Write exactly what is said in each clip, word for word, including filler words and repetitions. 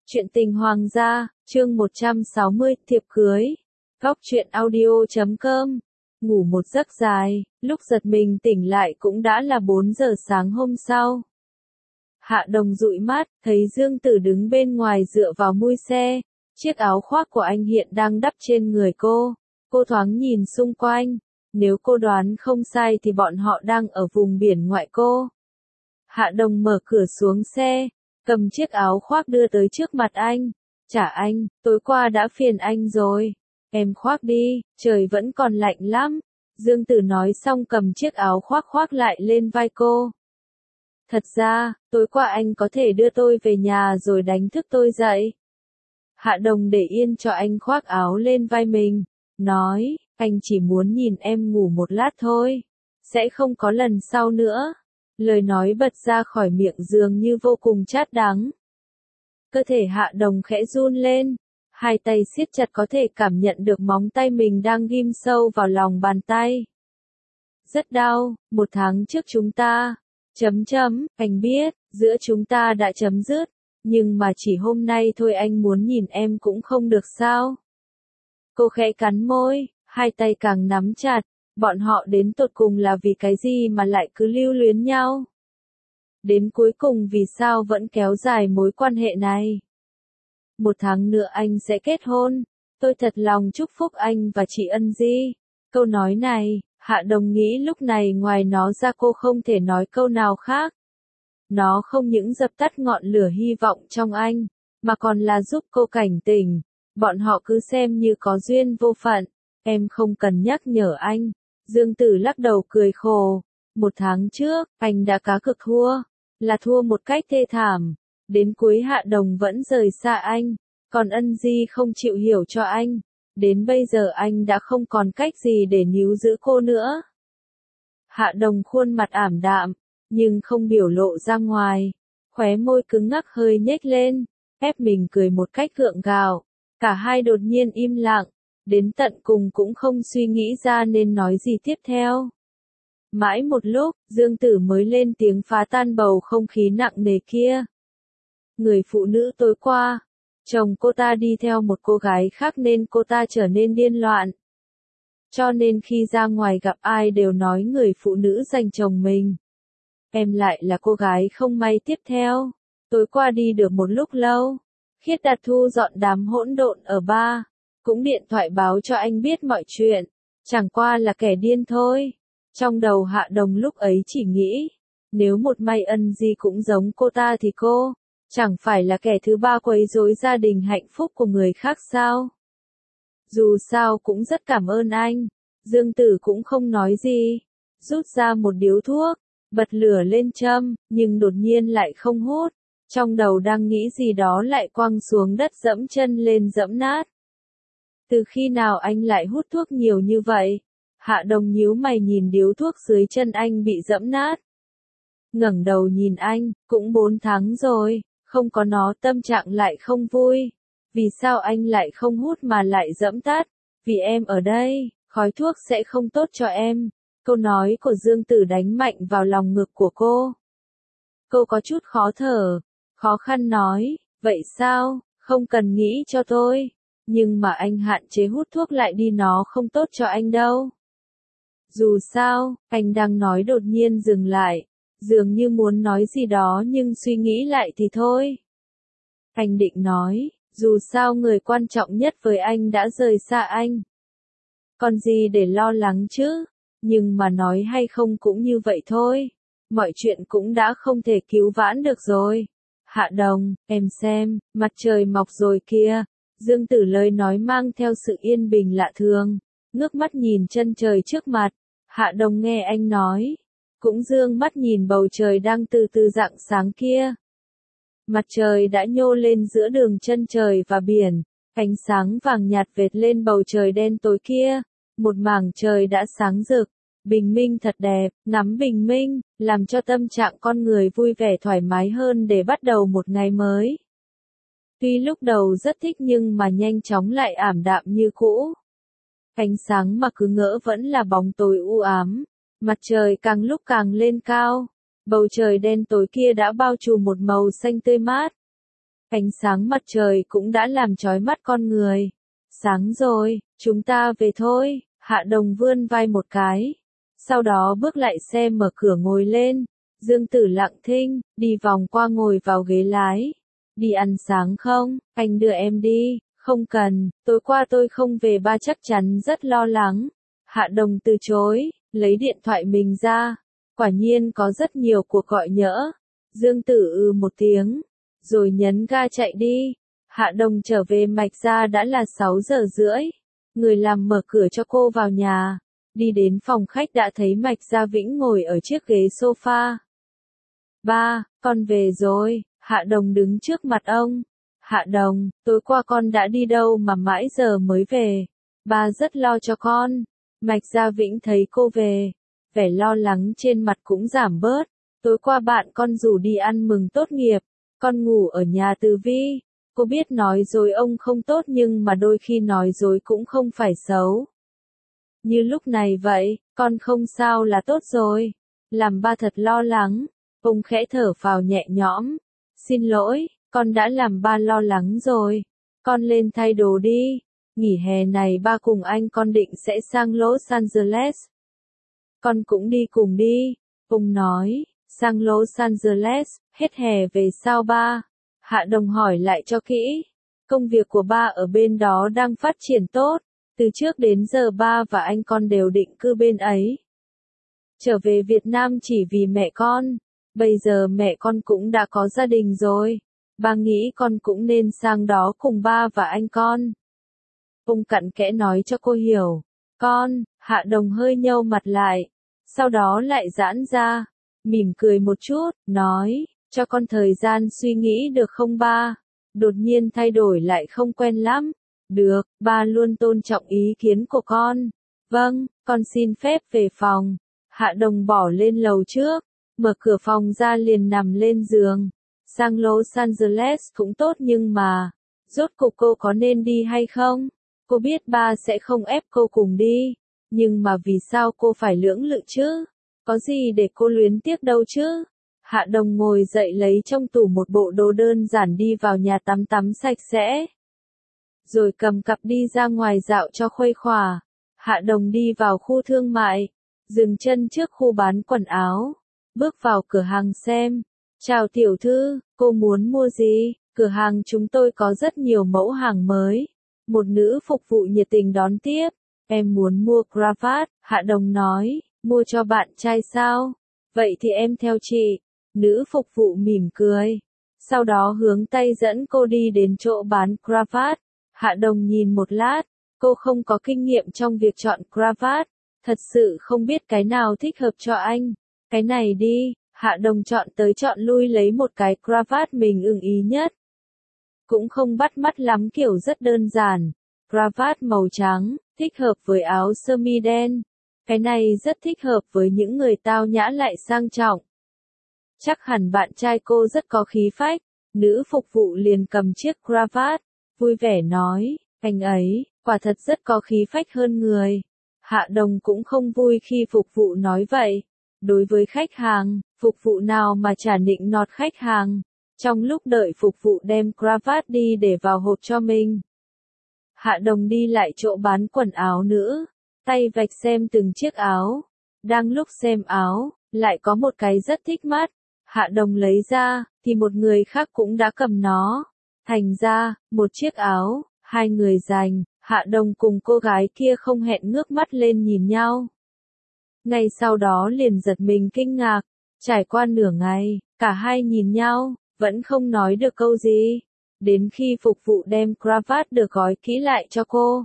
Chuyện tình hoàng gia, chương một trăm sáu mươi, thiệp cưới. Góc truyện audio chấm com. Ngủ một giấc dài, lúc giật mình tỉnh lại cũng đã là bốn giờ sáng hôm sau. Hạ Đồng dụi mắt, thấy Dương Tử đứng bên ngoài dựa vào mui xe. Chiếc áo khoác của anh hiện đang đắp trên người cô. Cô thoáng nhìn xung quanh. Nếu cô đoán không sai thì bọn họ đang ở vùng biển ngoại cô. Hạ Đồng mở cửa xuống xe, cầm chiếc áo khoác đưa tới trước mặt anh. Trả anh, tối qua đã phiền anh rồi. Em khoác đi, trời vẫn còn lạnh lắm. Dương Tử nói xong cầm chiếc áo khoác khoác lại lên vai cô. Thật ra, tối qua anh có thể đưa tôi về nhà rồi đánh thức tôi dậy. Hạ Đồng để yên cho anh khoác áo lên vai mình. Nói, anh chỉ muốn nhìn em ngủ một lát thôi. Sẽ không có lần sau nữa. Lời nói bật ra khỏi miệng dường như vô cùng chát đắng. Cơ thể Hạ Đồng khẽ run lên. Hai tay siết chặt có thể cảm nhận được móng tay mình đang ghim sâu vào lòng bàn tay. Rất đau, một tháng trước chúng ta. Chấm chấm, anh biết, giữa chúng ta đã chấm dứt. Nhưng mà chỉ hôm nay thôi anh muốn nhìn em cũng không được sao. Cô khẽ cắn môi, hai tay càng nắm chặt. Bọn họ đến tột cùng là vì cái gì mà lại cứ lưu luyến nhau? Đến cuối cùng vì sao vẫn kéo dài mối quan hệ này? Một tháng nữa anh sẽ kết hôn. Tôi thật lòng chúc phúc anh và chị Ân Di. Câu nói này, Hạ Đồng nghĩ lúc này ngoài nó ra cô không thể nói câu nào khác. Nó không những dập tắt ngọn lửa hy vọng trong anh, mà còn là giúp cô cảnh tỉnh. Bọn họ cứ xem như có duyên vô phận. Em không cần nhắc nhở anh. Dương Tử lắc đầu cười khổ. Một tháng trước, anh đã cá cược thua. Là thua một cách thê thảm. Đến cuối Hạ Đồng vẫn rời xa anh. Còn Ân Di không chịu hiểu cho anh. Đến bây giờ anh đã không còn cách gì để níu giữ cô nữa. Hạ Đồng khuôn mặt ảm đạm, nhưng không biểu lộ ra ngoài. Khóe môi cứng ngắc hơi nhếch lên, ép mình cười một cách gượng gạo. Cả hai đột nhiên im lặng. Đến tận cùng cũng không suy nghĩ ra nên nói gì tiếp theo. Mãi một lúc, Dương Tử mới lên tiếng phá tan bầu không khí nặng nề kia. Người phụ nữ tối qua, chồng cô ta đi theo một cô gái khác nên cô ta trở nên điên loạn. Cho nên khi ra ngoài gặp ai đều nói người phụ nữ giành chồng mình. Em lại là cô gái không may tiếp theo. Tối qua đi được một lúc lâu, Khiết Đạt thu dọn đám hỗn độn ở bar. Cũng điện thoại báo cho anh biết mọi chuyện. Chẳng qua là kẻ điên thôi. Trong đầu Hạ Đồng lúc ấy chỉ nghĩ, nếu một may Ân Di cũng giống cô ta thì cô, chẳng phải là kẻ thứ ba quấy rối gia đình hạnh phúc của người khác sao? Dù sao cũng rất cảm ơn anh. Dương Tử cũng không nói gì. Rút ra một điếu thuốc, bật lửa lên châm, nhưng đột nhiên lại không hút. Trong đầu đang nghĩ gì đó lại quăng xuống đất dẫm chân lên dẫm nát. Từ khi nào anh lại hút thuốc nhiều như vậy? Hạ Đồng nhíu mày nhìn điếu thuốc dưới chân anh bị dẫm nát. Ngẩng đầu nhìn anh, cũng bốn tháng rồi, không có nó tâm trạng lại không vui. Vì sao anh lại không hút mà lại dẫm tắt? Vì em ở đây, khói thuốc sẽ không tốt cho em. Câu nói của Dương Tử đánh mạnh vào lòng ngực của cô. Cô có chút khó thở, khó khăn nói, vậy sao, không cần nghĩ cho tôi. Nhưng mà anh hạn chế hút thuốc lại đi nó không tốt cho anh đâu. Dù sao, anh đang nói đột nhiên dừng lại. Dường như muốn nói gì đó nhưng suy nghĩ lại thì thôi. Anh định nói, dù sao người quan trọng nhất với anh đã rời xa anh. Còn gì để lo lắng chứ? Nhưng mà nói hay không cũng như vậy thôi. Mọi chuyện cũng đã không thể cứu vãn được rồi. Hạ Đồng, em xem, mặt trời mọc rồi kia. Dương Tử lời nói mang theo sự yên bình lạ thường, ngước mắt nhìn chân trời trước mặt. Hạ Đồng nghe anh nói, cũng dương mắt nhìn bầu trời đang từ từ rạng sáng kia. Mặt trời đã nhô lên giữa đường chân trời và biển, ánh sáng vàng nhạt vệt lên bầu trời đen tối kia. Một mảng trời đã sáng rực, bình minh thật đẹp, ngắm bình minh, làm cho tâm trạng con người vui vẻ thoải mái hơn để bắt đầu một ngày mới. Tuy lúc đầu rất thích nhưng mà nhanh chóng lại ảm đạm như cũ. Ánh sáng mà cứ ngỡ vẫn là bóng tối u ám. Mặt trời càng lúc càng lên cao. Bầu trời đen tối kia đã bao trùm một màu xanh tươi mát. Ánh sáng mặt trời cũng đã làm chói mắt con người. Sáng rồi, chúng ta về thôi, Hạ Đồng vươn vai một cái. Sau đó bước lại xe mở cửa ngồi lên. Dương Tử lặng thinh, đi vòng qua ngồi vào ghế lái. Đi ăn sáng không, anh đưa em đi. Không cần, tối qua tôi không về ba chắc chắn rất lo lắng. Hạ Đồng từ chối, lấy điện thoại mình ra. Quả nhiên có rất nhiều cuộc gọi nhỡ. Dương Tử ừ một tiếng, rồi nhấn ga chạy đi. Hạ Đồng trở về Mạch Gia đã là sáu giờ rưỡi. Người làm mở cửa cho cô vào nhà. Đi đến phòng khách đã thấy Mạch Gia Vĩnh ngồi ở chiếc ghế sofa. Ba, con về rồi. Hạ Đồng đứng trước mặt ông. Hạ Đồng, tối qua con đã đi đâu mà mãi giờ mới về? Ba rất lo cho con. Mạch Gia Vĩnh thấy cô về, vẻ lo lắng trên mặt cũng giảm bớt. Tối qua bạn con rủ đi ăn mừng tốt nghiệp, con ngủ ở nhà Từ Vi. Cô biết nói dối ông không tốt nhưng mà đôi khi nói dối cũng không phải xấu. Như lúc này vậy, con không sao là tốt rồi. Làm ba thật lo lắng. Ông khẽ thở phào nhẹ nhõm. Xin lỗi, con đã làm ba lo lắng rồi. Con lên thay đồ đi. Nghỉ hè này ba cùng anh con định sẽ sang Los Angeles. Con cũng đi cùng đi. Ông nói, sang Los Angeles, hết hè về sao ba? Hạ Đồng hỏi lại cho kỹ. Công việc của ba ở bên đó đang phát triển tốt. Từ trước đến giờ ba và anh con đều định cư bên ấy. Trở về Việt Nam chỉ vì mẹ con. Bây giờ mẹ con cũng đã có gia đình rồi. Ba nghĩ con cũng nên sang đó cùng ba và anh con. Ông cặn kẽ nói cho cô hiểu. Con, Hạ Đồng hơi nhâu mặt lại. Sau đó lại giãn ra. Mỉm cười một chút, nói, cho con thời gian suy nghĩ được không ba? Đột nhiên thay đổi lại không quen lắm. Được, ba luôn tôn trọng ý kiến của con. Vâng, con xin phép về phòng. Hạ Đồng bỏ lên lầu trước. Mở cửa phòng ra liền nằm lên giường. Sang Los Angeles cũng tốt nhưng mà, rốt cuộc cô có nên đi hay không? Cô biết ba sẽ không ép cô cùng đi. Nhưng mà vì sao cô phải lưỡng lự chứ? Có gì để cô luyến tiếc đâu chứ? Hạ Đồng ngồi dậy lấy trong tủ một bộ đồ đơn giản đi vào nhà tắm tắm sạch sẽ. Rồi cầm cặp đi ra ngoài dạo cho khuây khỏa. Hạ Đồng đi vào khu thương mại. Dừng chân trước khu bán quần áo. Bước vào cửa hàng xem. Chào tiểu thư, cô muốn mua gì? Cửa hàng chúng tôi có rất nhiều mẫu hàng mới. Một nữ phục vụ nhiệt tình đón tiếp. Em muốn mua cravat, Hạ Đồng nói, mua cho bạn trai sao? Vậy thì em theo chị. Nữ phục vụ mỉm cười. Sau đó hướng tay dẫn cô đi đến chỗ bán cravat. Hạ Đồng nhìn một lát, cô không có kinh nghiệm trong việc chọn cravat. Thật sự không biết cái nào thích hợp cho anh. Cái này đi, Hạ Đồng chọn tới chọn lui lấy một cái cravat mình ưng ý nhất. Cũng không bắt mắt lắm kiểu rất đơn giản. Cravat màu trắng, thích hợp với áo sơ mi đen. Cái này rất thích hợp với những người tao nhã lại sang trọng. Chắc hẳn bạn trai cô rất có khí phách. Nữ phục vụ liền cầm chiếc cravat, vui vẻ nói, anh ấy, quả thật rất có khí phách hơn người. Hạ Đồng cũng không vui khi phục vụ nói vậy. Đối với khách hàng, phục vụ nào mà chả nịnh nọt khách hàng. Trong lúc đợi phục vụ đem cravat đi để vào hộp cho mình. Hạ Đồng đi lại chỗ bán quần áo nữa, tay vạch xem từng chiếc áo. Đang lúc xem áo, lại có một cái rất thích mắt. Hạ Đồng lấy ra, thì một người khác cũng đã cầm nó. Thành ra, một chiếc áo, hai người giành, Hạ Đồng cùng cô gái kia không hẹn ngước mắt lên nhìn nhau. Ngay sau đó liền giật mình kinh ngạc. Trải qua nửa ngày, cả hai nhìn nhau, vẫn không nói được câu gì. Đến khi phục vụ đem cravat được gói kỹ lại cho cô.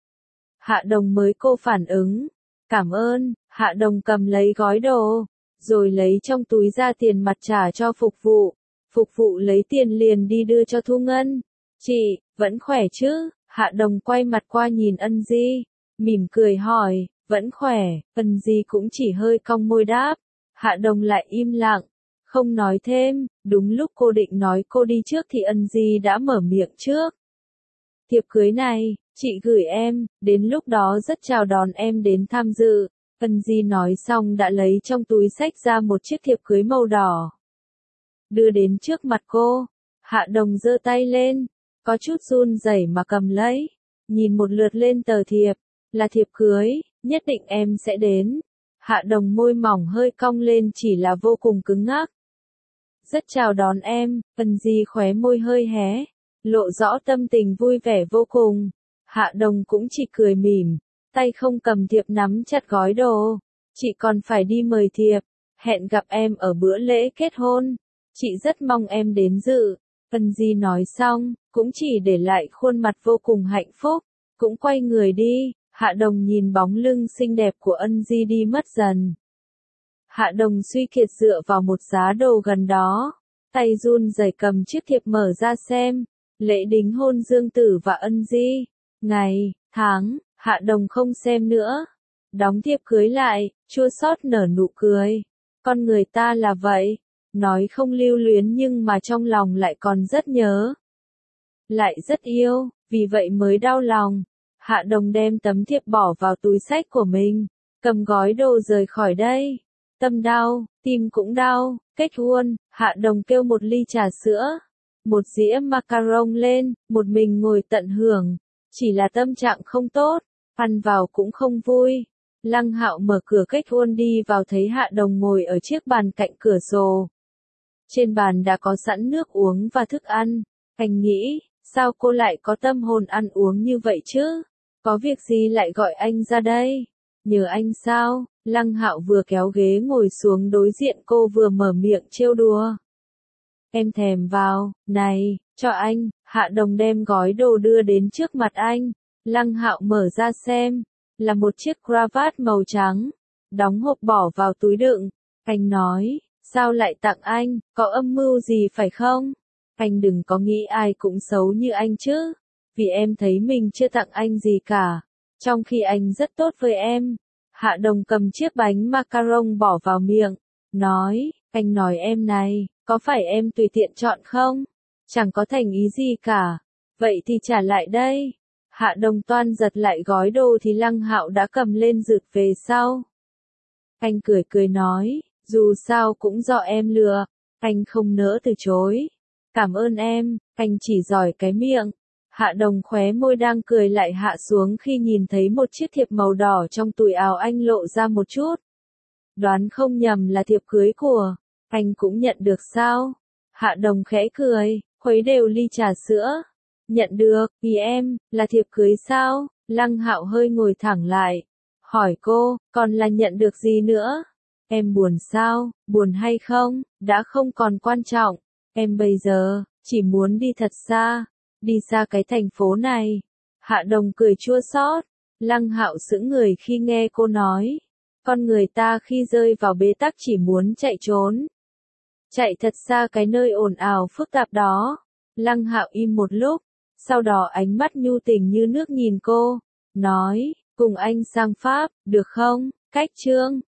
Hạ Đồng mới cô phản ứng. Cảm ơn, Hạ Đồng cầm lấy gói đồ. Rồi lấy trong túi ra tiền mặt trả cho phục vụ. Phục vụ lấy tiền liền đi đưa cho Thu Ngân. Chị, vẫn khỏe chứ? Hạ Đồng quay mặt qua nhìn Ân Di. Mỉm cười hỏi, vẫn khỏe. Ân Di cũng chỉ hơi cong môi đáp. Hạ Đồng lại im lặng. Không nói thêm, đúng lúc cô định nói cô đi trước thì Ân Di đã mở miệng trước. Thiệp cưới này, chị gửi em, đến lúc đó rất chào đón em đến tham dự. Ân Di nói xong đã lấy trong túi xách ra một chiếc thiệp cưới màu đỏ. Đưa đến trước mặt cô. Hạ Đồng giơ tay lên, có chút run rẩy mà cầm lấy, nhìn một lượt lên tờ thiệp, là thiệp cưới, nhất định em sẽ đến. Hạ Đồng môi mỏng hơi cong lên chỉ là vô cùng cứng ngắc. Rất chào đón em, Ân Di khóe môi hơi hé, lộ rõ tâm tình vui vẻ vô cùng. Hạ Đồng cũng chỉ cười mỉm, tay không cầm thiệp nắm chặt gói đồ. Chị còn phải đi mời thiệp, hẹn gặp em ở bữa lễ kết hôn. Chị rất mong em đến dự. Ân Di nói xong, cũng chỉ để lại khuôn mặt vô cùng hạnh phúc, cũng quay người đi. Hạ Đồng nhìn bóng lưng xinh đẹp của Ân Di đi mất dần. Hạ Đồng suy kiệt dựa vào một giá đồ gần đó, tay run rẩy cầm chiếc thiệp mở ra xem, lễ đính hôn Dương Tử và Ân Di, ngày, tháng, Hạ Đồng không xem nữa, đóng thiệp cưới lại, chua xót nở nụ cười, con người ta là vậy, nói không lưu luyến nhưng mà trong lòng lại còn rất nhớ, lại rất yêu, vì vậy mới đau lòng. Hạ Đồng đem tấm thiệp bỏ vào túi xách của mình, cầm gói đồ rời khỏi đây. Tâm đau, tim cũng đau, kết hôn, Hạ Đồng kêu một ly trà sữa, một dĩa macaron lên, một mình ngồi tận hưởng, chỉ là tâm trạng không tốt, ăn vào cũng không vui. Lăng Hạo mở cửa kết hôn đi vào thấy Hạ Đồng ngồi ở chiếc bàn cạnh cửa sổ. Trên bàn đã có sẵn nước uống và thức ăn, anh nghĩ, sao cô lại có tâm hồn ăn uống như vậy chứ? Có việc gì lại gọi anh ra đây? Nhờ anh sao? Lăng Hạo vừa kéo ghế ngồi xuống đối diện cô vừa mở miệng trêu đùa. Em thèm vào, này, cho anh. Hạ Đồng đem gói đồ đưa đến trước mặt anh. Lăng Hạo mở ra xem, là một chiếc cravat màu trắng, đóng hộp bỏ vào túi đựng. Anh nói, sao lại tặng anh, có âm mưu gì phải không? Anh đừng có nghĩ ai cũng xấu như anh chứ, vì em thấy mình chưa tặng anh gì cả, trong khi anh rất tốt với em. Hạ Đồng cầm chiếc bánh macaron bỏ vào miệng, nói, anh nói em này, có phải em tùy tiện chọn không? Chẳng có thành ý gì cả, vậy thì trả lại đây. Hạ Đồng toan giật lại gói đồ thì Lăng Hạo đã cầm lên rượt về sau. Anh cười cười nói, dù sao cũng do em lừa, anh không nỡ từ chối. Cảm ơn em, anh chỉ giỏi cái miệng. Hạ Đồng khóe môi đang cười lại hạ xuống khi nhìn thấy một chiếc thiệp màu đỏ trong túi áo anh lộ ra một chút. Đoán không nhầm là thiệp cưới của, anh cũng nhận được sao? Hạ Đồng khẽ cười, khuấy đều ly trà sữa. Nhận được, ý em, là thiệp cưới sao? Lăng Hạo hơi ngồi thẳng lại, hỏi cô, còn là nhận được gì nữa? Em buồn sao, buồn hay không, đã không còn quan trọng. Em bây giờ, chỉ muốn đi thật xa, đi xa cái thành phố này. Hạ Đồng cười chua xót. Lăng Hạo sững người khi nghe cô nói. Con người ta khi rơi vào bế tắc chỉ muốn chạy trốn. Chạy thật xa cái nơi ồn ào phức tạp đó. Lăng Hạo im một lúc, sau đó ánh mắt nhu tình như nước nhìn cô, nói, cùng anh sang Pháp, được không? Cách chương